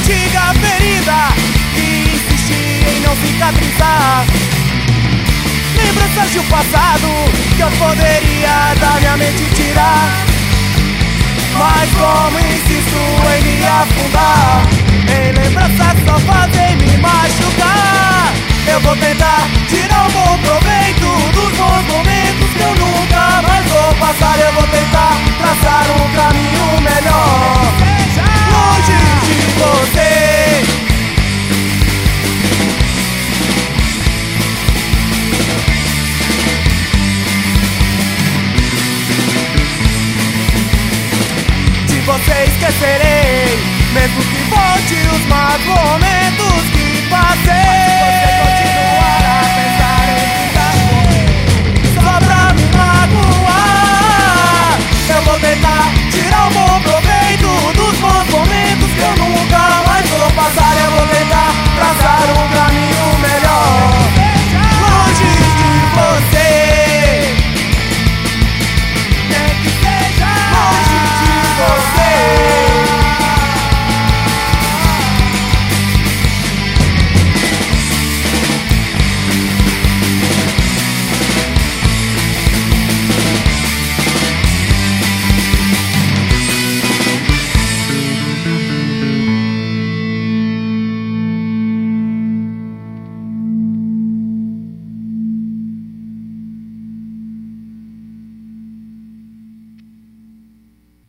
antiga ferida que insistia em não cicatrizar. Lembranças de um passado que eu poderia da minha mente tirar, mas como insisto em me afundar em lembranças que só fazem me machucar, eu vou tentar tirar um bom proveito dos bons momentos que eu nunca mais vou passar. Eu vou tentar traçar um caminho melhor, longe de você. De você esquecerei, mesmo que volte os maus momentos que passei.